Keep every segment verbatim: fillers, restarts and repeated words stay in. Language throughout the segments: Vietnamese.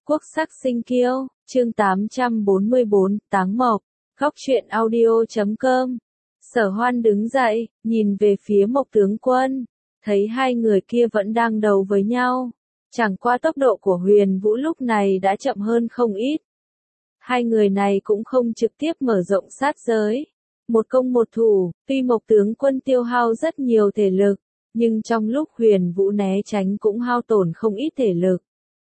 Quốc sắc sinh kiêu, chương tám trăm bốn mươi bốn, Táng Mộc, góc truyện audio chấm com. Sở Hoan đứng dậy, nhìn về phía Mộc tướng quân, thấy hai người kia vẫn đang đấu với nhau. Chẳng qua tốc độ của Huyền Vũ lúc này đã chậm hơn không ít. Hai người này cũng không trực tiếp mở rộng sát giới. Một công một thủ, tuy Mộc tướng quân tiêu hao rất nhiều thể lực, nhưng trong lúc Huyền Vũ né tránh cũng hao tổn không ít thể lực.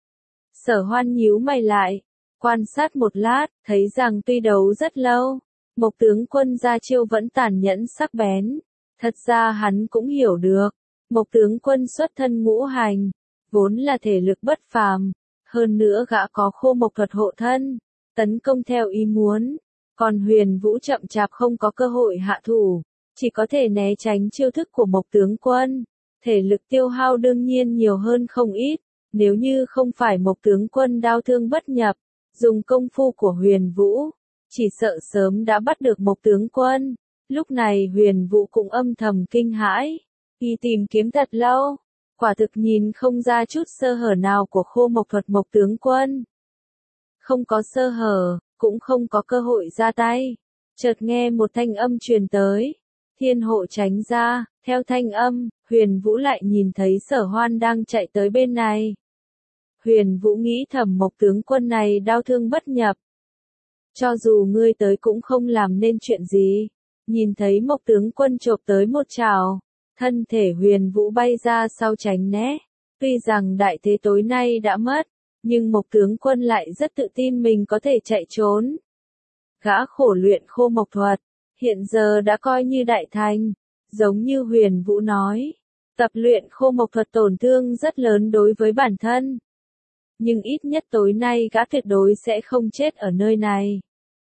Sở Hoan nhíu mày lại, quan sát một lát, thấy rằng tuy đấu rất lâu, Mộc tướng quân ra chiêu vẫn tàn nhẫn sắc bén. Thật ra hắn cũng hiểu được, Mộc tướng quân xuất thân ngũ hành, vốn là thể lực bất phàm, hơn nữa gã có khô mộc thuật hộ thân, tấn công theo ý muốn, còn Huyền Vũ chậm chạp không có cơ hội hạ thủ, chỉ có thể né tránh chiêu thức của Mộc tướng quân, thể lực tiêu hao đương nhiên nhiều hơn không ít. Nếu như không phải Mộc tướng quân đao thương bất nhập, dùng công phu của Huyền Vũ, chỉ sợ sớm đã bắt được Mộc tướng quân. Lúc này Huyền Vũ cũng âm thầm kinh hãi, y tìm kiếm thật lâu, quả thực nhìn không ra chút sơ hở nào của khô mộc thuật Mộc tướng quân. Không có sơ hở, cũng không có cơ hội ra tay. Chợt nghe một thanh âm truyền tới, thiên hộ tránh ra, theo thanh âm, Huyền Vũ lại nhìn thấy Sở Hoan đang chạy tới bên này. Huyền Vũ nghĩ thầm Mộc tướng quân này đao thương bất nhập. Cho dù ngươi tới cũng không làm nên chuyện gì. Nhìn thấy Mộc tướng quân chộp tới một trảo, thân thể Huyền Vũ bay ra sau tránh né. Tuy rằng đại thế tối nay đã mất, nhưng Mộc tướng quân lại rất tự tin mình có thể chạy trốn. Gã khổ luyện khô mộc thuật, hiện giờ đã coi như đại thành, giống như Huyền Vũ nói. Tập luyện khô mộc thuật tổn thương rất lớn đối với bản thân. Nhưng ít nhất tối nay gã tuyệt đối sẽ không chết ở nơi này.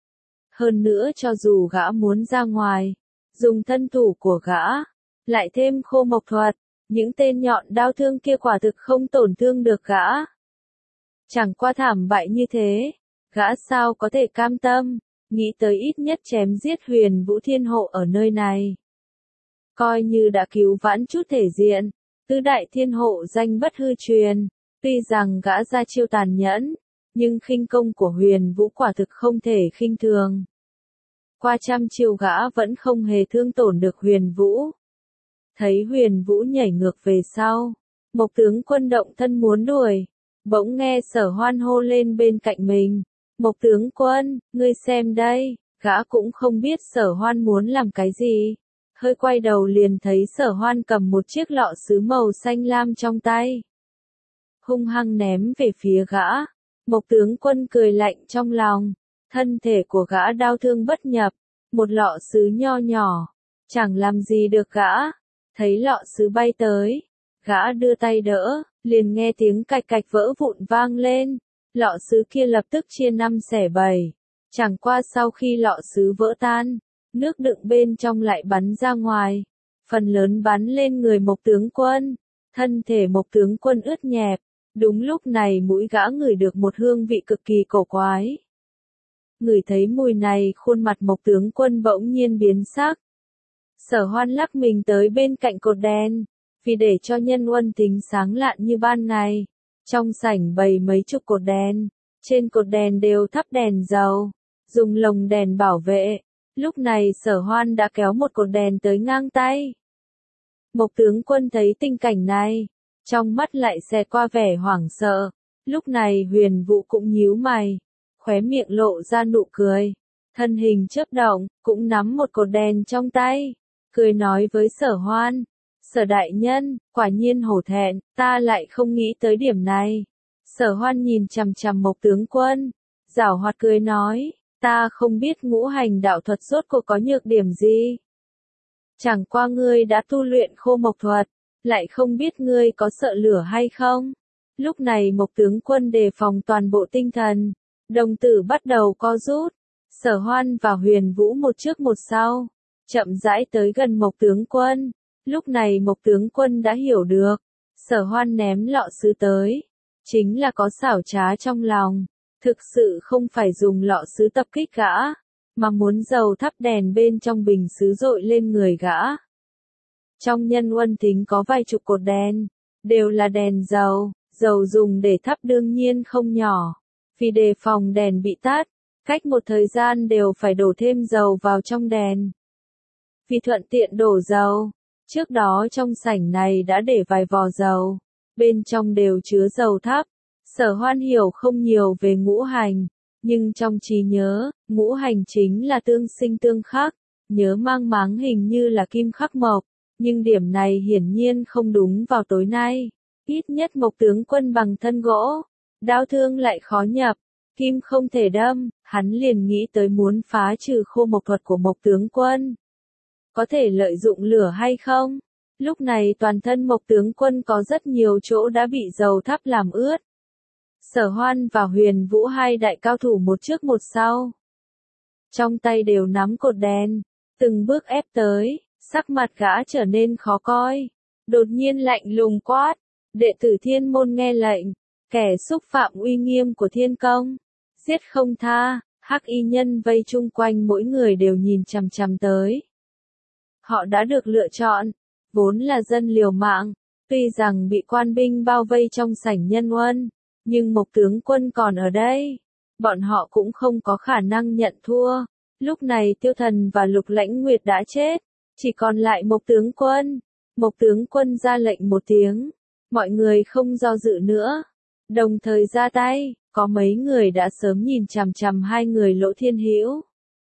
Hơn nữa cho dù gã muốn ra ngoài, dùng thân thủ của gã, lại thêm khô mộc thuật, những tên nhọn đao thương kia quả thực không tổn thương được gã. Chẳng qua thảm bại như thế, gã sao có thể cam tâm, nghĩ tới ít nhất chém giết Huyền Vũ thiên hộ ở nơi này. Coi như đã cứu vãn chút thể diện, tứ đại thiên hộ danh bất hư truyền. Tuy rằng gã ra chiêu tàn nhẫn, nhưng khinh công của Huyền Vũ quả thực không thể khinh thường. Qua trăm chiêu gã vẫn không hề thương tổn được Huyền Vũ. Thấy Huyền Vũ nhảy ngược về sau, Mộc tướng quân động thân muốn đuổi, bỗng nghe Sở Hoan hô lên bên cạnh mình. Mộc tướng quân, ngươi xem đây, gã cũng không biết Sở Hoan muốn làm cái gì. Hơi quay đầu liền thấy Sở Hoan cầm một chiếc lọ sứ màu xanh lam trong tay. Hung hăng ném về phía gã. Mộc tướng quân cười lạnh trong lòng, thân thể của gã đao thương bất nhập, một lọ sứ nho nhỏ, chẳng làm gì được gã. Thấy lọ sứ bay tới, gã đưa tay đỡ, liền nghe tiếng cạch cạch vỡ vụn vang lên, lọ sứ kia lập tức chia năm xẻ bảy. Chẳng qua sau khi lọ sứ vỡ tan, nước đựng bên trong lại bắn ra ngoài, phần lớn bắn lên người Mộc tướng quân, thân thể Mộc tướng quân ướt nhẹp. Đúng lúc này mũi gã ngửi được một hương vị cực kỳ cổ quái. Ngửi thấy mùi này, khuôn mặt Mộc tướng quân bỗng nhiên biến sắc. Sở Hoan lắc mình tới bên cạnh cột đèn, vì để cho nhân uân tính sáng lạn như ban ngày. Trong sảnh bày mấy chục cột đèn, trên cột đèn đều thắp đèn dầu, dùng lồng đèn bảo vệ. Lúc này Sở Hoan đã kéo một cột đèn tới ngang tay. Mộc tướng quân thấy tình cảnh này, trong mắt lại xẹt qua vẻ hoảng sợ. Lúc này Huyền Vũ cũng nhíu mày, khóe miệng lộ ra nụ cười, thân hình chớp động, cũng nắm một cột đèn trong tay, cười nói với Sở Hoan. Sở đại nhân, quả nhiên hổ thẹn, ta lại không nghĩ tới điểm này. Sở Hoan nhìn chằm chằm Mộc tướng quân, giảo hoạt cười nói, ta không biết ngũ hành đạo thuật rốt cuộc có nhược điểm gì. Chẳng qua ngươi đã tu luyện khô mộc thuật, lại không biết ngươi có sợ lửa hay không. Lúc này Mộc tướng quân đề phòng toàn bộ tinh thần, đồng tử bắt đầu co rút. Sở Hoan và Huyền Vũ một trước một sau, chậm rãi tới gần Mộc tướng quân. Lúc này Mộc tướng quân đã hiểu được, Sở Hoan ném lọ sứ tới, chính là có xảo trá trong lòng, thực sự không phải dùng lọ sứ tập kích gã, mà muốn dầu thắp đèn bên trong bình sứ dội lên người gã. Trong nhân uân thính có vài chục cột đèn, đều là đèn dầu, dầu dùng để thắp đương nhiên không nhỏ. Vì đề phòng đèn bị tắt, cách một thời gian đều phải đổ thêm dầu vào trong đèn. Vì thuận tiện đổ dầu, trước đó trong sảnh này đã để vài vò dầu, bên trong đều chứa dầu thắp. Sở Hoan hiểu không nhiều về ngũ hành, nhưng trong trí nhớ, ngũ hành chính là tương sinh tương khắc, nhớ mang máng hình như là kim khắc mộc, nhưng điểm này hiển nhiên không đúng vào tối nay. Ít nhất Mộc tướng quân bằng thân gỗ, đao thương lại khó nhập, kim không thể đâm, hắn liền nghĩ tới muốn phá trừ khô mộc thuật của Mộc tướng quân. Có thể lợi dụng lửa hay không? Lúc này toàn thân Mộc tướng quân có rất nhiều chỗ đã bị dầu thắp làm ướt. Sở Hoan và Huyền Vũ hai đại cao thủ một trước một sau. Trong tay đều nắm cột đèn, từng bước ép tới, sắc mặt gã trở nên khó coi. Đột nhiên lạnh lùng quát, đệ tử Thiên môn nghe lệnh, kẻ xúc phạm uy nghiêm của Thiên công, giết không tha. Hắc y nhân vây chung quanh mỗi người đều nhìn chằm chằm tới. Họ đã được lựa chọn, vốn là dân liều mạng, tuy rằng bị quan binh bao vây trong sảnh nhân huân, nhưng Mộc tướng quân còn ở đây, bọn họ cũng không có khả năng nhận thua. Lúc này Tiêu Thần và Lục Lãnh Nguyệt đã chết, chỉ còn lại Mộc tướng quân. Mộc tướng quân ra lệnh một tiếng, mọi người không do dự nữa, đồng thời ra tay. Có mấy người đã sớm nhìn chằm chằm hai người Lỗ Thiên Hữu.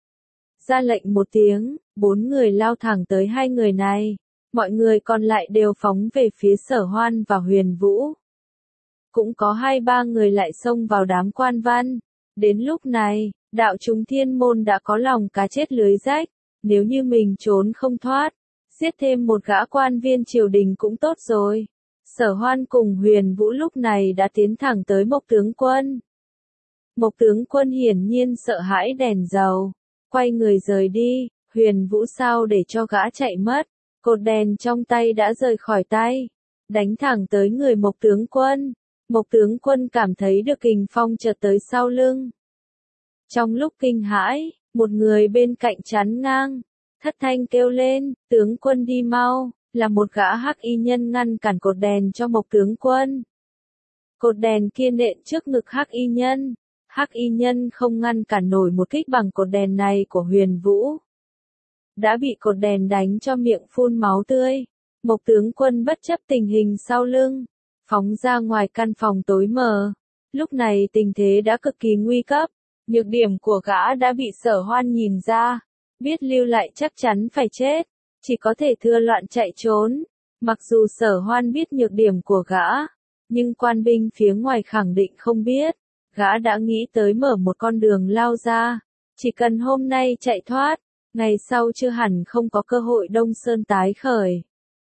Ra lệnh một tiếng, bốn người lao thẳng tới hai người này, mọi người còn lại đều phóng về phía Sở Hoan và Huyền Vũ. Cũng có hai ba người lại xông vào đám quan văn. Đến lúc này, đạo chúng Thiên môn đã có lòng cá chết lưới rách, nếu như mình trốn không thoát, giết thêm một gã quan viên triều đình cũng tốt rồi. Sở Hoan cùng Huyền Vũ lúc này đã tiến thẳng tới Mộc tướng quân. Mộc tướng quân hiển nhiên sợ hãi đèn dầu, quay người rời đi. Huyền Vũ sao để cho gã chạy mất, cột đèn trong tay đã rời khỏi tay, đánh thẳng tới người Mộc tướng quân. Mộc tướng quân cảm thấy được kình phong chợt tới sau lưng. Trong lúc kinh hãi, một người bên cạnh chắn ngang, thất thanh kêu lên, tướng quân đi mau. Là một gã hắc y nhân ngăn cản cột đèn cho Mộc tướng quân. Cột đèn kia nện trước ngực hắc y nhân, hắc y nhân không ngăn cản nổi một kích bằng cột đèn này của Huyền Vũ. Đã bị cột đèn đánh cho miệng phun máu tươi. Mộc tướng quân bất chấp tình hình sau lưng, phóng ra ngoài căn phòng tối mờ. Lúc này tình thế đã cực kỳ nguy cấp, nhược điểm của gã đã bị Sở Hoan nhìn ra, biết lưu lại chắc chắn phải chết. Chỉ có thể thưa loạn chạy trốn. Mặc dù Sở Hoan biết nhược điểm của gã, nhưng quan binh phía ngoài khẳng định không biết. Gã đã nghĩ tới mở một con đường lao ra. Chỉ cần hôm nay chạy thoát, ngày sau chưa hẳn không có cơ hội Đông Sơn tái khởi.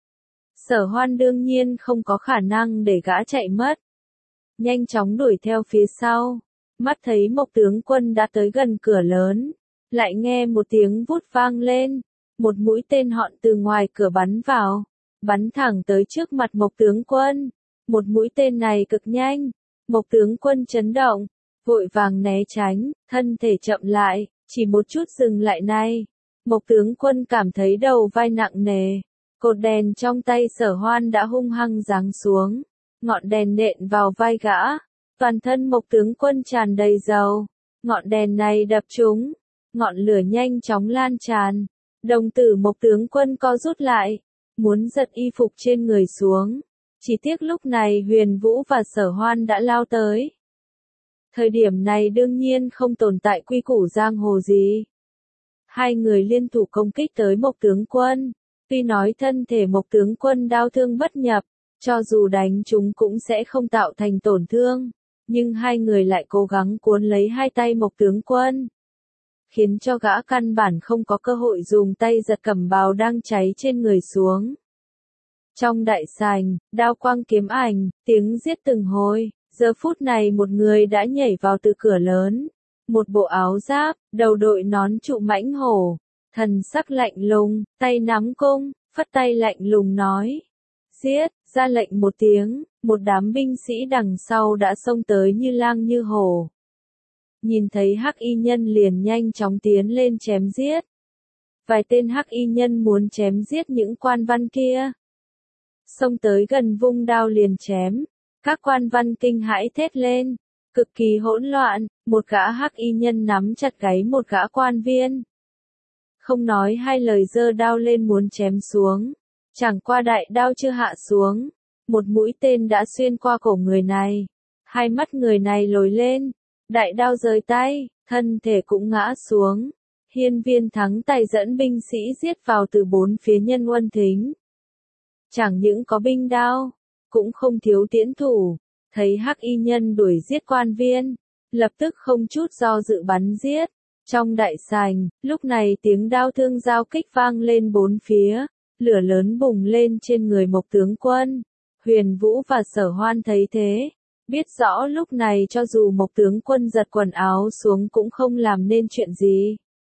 Sở Hoan đương nhiên không có khả năng để gã chạy mất. Nhanh chóng đuổi theo phía sau. Mắt thấy Mộc tướng quân đã tới gần cửa lớn. Lại nghe một tiếng vút vang lên. Một mũi tên họn từ ngoài cửa bắn vào, bắn thẳng tới trước mặt Mộc tướng quân. Một mũi tên này cực nhanh, Mộc tướng quân chấn động, vội vàng né tránh, thân thể chậm lại, chỉ một chút dừng lại này. Mộc tướng quân cảm thấy đầu vai nặng nề, cột đèn trong tay Sở Hoan đã hung hăng giáng xuống, ngọn đèn nện vào vai gã, toàn thân Mộc tướng quân tràn đầy dầu, ngọn đèn này đập trúng, ngọn lửa nhanh chóng lan tràn. Đồng tử Mộc tướng quân co rút lại, muốn giật y phục trên người xuống. Chỉ tiếc lúc này Huyền Vũ và Sở Hoan đã lao tới. Thời điểm này đương nhiên không tồn tại quy củ giang hồ gì. Hai người liên thủ công kích tới Mộc tướng quân. Tuy nói thân thể Mộc tướng quân đau thương bất nhập, cho dù đánh chúng cũng sẽ không tạo thành tổn thương. Nhưng hai người lại cố gắng cuốn lấy hai tay Mộc tướng quân, khiến cho gã căn bản không có cơ hội dùng tay giật cẩm bào đang cháy trên người xuống. Trong đại sảnh, đao quang kiếm ảnh, tiếng giết từng hồi, giờ phút này một người đã nhảy vào từ cửa lớn. Một bộ áo giáp, đầu đội nón trụ mãnh hổ, thần sắc lạnh lùng, tay nắm cung, phất tay lạnh lùng nói. Giết, ra lệnh một tiếng, một đám binh sĩ đằng sau đã xông tới như lang như hổ. Nhìn thấy hắc y nhân liền nhanh chóng tiến lên chém giết. Vài tên hắc y nhân muốn chém giết những quan văn kia. Xông tới gần vung đao liền chém. Các quan văn kinh hãi thét lên. Cực kỳ hỗn loạn, một gã hắc y nhân nắm chặt gáy một gã quan viên. Không nói hai lời giơ đao lên muốn chém xuống. Chẳng qua đại đao chưa hạ xuống. Một mũi tên đã xuyên qua cổ người này. Hai mắt người này lồi lên. Đại đao rời tay, thân thể cũng ngã xuống. Hiên Viên Thắng tay dẫn binh sĩ giết vào từ bốn phía Nhân Huân Thính. Chẳng những có binh đao, cũng không thiếu tiễn thủ. Thấy hắc y nhân đuổi giết quan viên, lập tức không chút do dự bắn giết. Trong đại sảnh, lúc này tiếng đao thương giao kích vang lên bốn phía, lửa lớn bùng lên trên người Mộc tướng quân. Huyền Vũ và Sở Hoan thấy thế, biết rõ lúc này cho dù Mộc tướng quân giật quần áo xuống cũng không làm nên chuyện gì.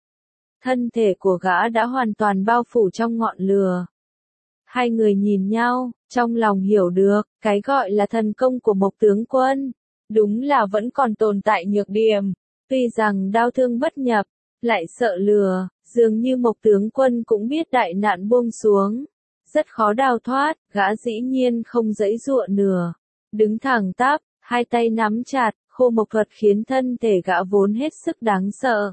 Thân thể của gã đã hoàn toàn bao phủ trong ngọn lửa. Hai người nhìn nhau, trong lòng hiểu được, cái gọi là thần công của Mộc tướng quân, đúng là vẫn còn tồn tại nhược điểm. Tuy rằng đao thương bất nhập, lại sợ lừa, dường như Mộc tướng quân cũng biết đại nạn buông xuống. Rất khó đào thoát, gã dĩ nhiên không giãy giụa nửa. Đứng thẳng tắp, hai tay nắm chặt, khô mộc thuật khiến thân thể gã vốn hết sức đáng sợ.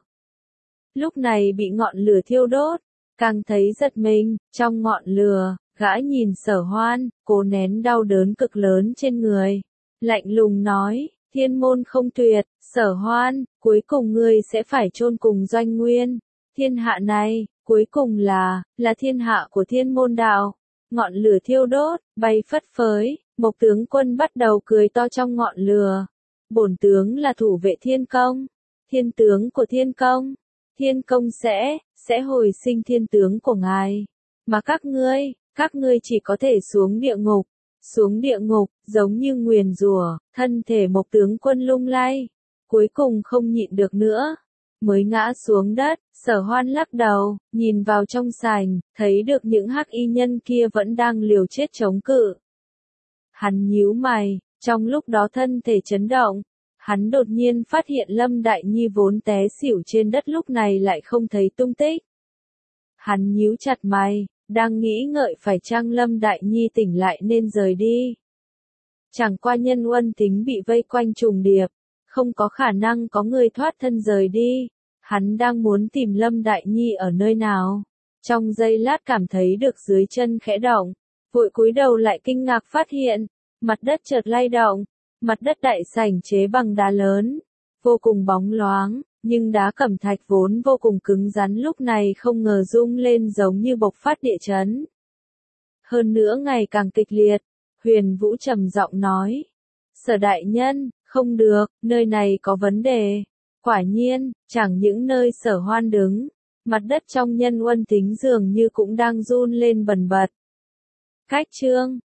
Lúc này bị ngọn lửa thiêu đốt, càng thấy giật mình, trong ngọn lửa, gã nhìn Sở Hoan, cố nén đau đớn cực lớn trên người. Lạnh lùng nói, thiên môn không tuyệt, Sở Hoan, cuối cùng ngươi sẽ phải chôn cùng Doanh Nguyên. Thiên hạ này, cuối cùng là, là thiên hạ của thiên môn đạo. Ngọn lửa thiêu đốt, bay phất phới, Mộc tướng quân bắt đầu cười to trong ngọn lửa. Bổn tướng là thủ vệ thiên công, thiên tướng của thiên công. Thiên công sẽ, sẽ hồi sinh thiên tướng của ngài. Mà các ngươi, các ngươi chỉ có thể xuống địa ngục. Xuống địa ngục, giống như nguyền rủa, thân thể Mộc tướng quân lung lay. Cuối cùng không nhịn được nữa, mới ngã xuống đất. Sở Hoan lắc đầu, nhìn vào trong sảnh, thấy được những hắc y nhân kia vẫn đang liều chết chống cự. Hắn nhíu mày, trong lúc đó thân thể chấn động. Hắn đột nhiên phát hiện Lâm Đại Nhi vốn té xỉu trên đất lúc này lại không thấy tung tích. Hắn nhíu chặt mày, đang nghĩ ngợi phải chăng Lâm Đại Nhi tỉnh lại nên rời đi. Chẳng qua Nhân Huân Thính bị vây quanh trùng điệp, không có khả năng có người thoát thân rời đi. Hắn đang muốn tìm Lâm Đại Nhi ở nơi nào. Trong giây lát cảm thấy được dưới chân khẽ động, vội cúi đầu lại kinh ngạc phát hiện, mặt đất chợt lay động. Mặt đất đại sảnh chế bằng đá lớn, vô cùng bóng loáng, nhưng đá cẩm thạch vốn vô cùng cứng rắn lúc này không ngờ rung lên giống như bộc phát địa chấn. Hơn nữa ngày càng kịch liệt, Huyền Vũ trầm giọng nói. Sở đại nhân, không được, nơi này có vấn đề. Quả nhiên, chẳng những nơi Sở Hoan đứng, mặt đất trong Nhân Huân Thính dường như cũng đang run lên bần bật. Cách chương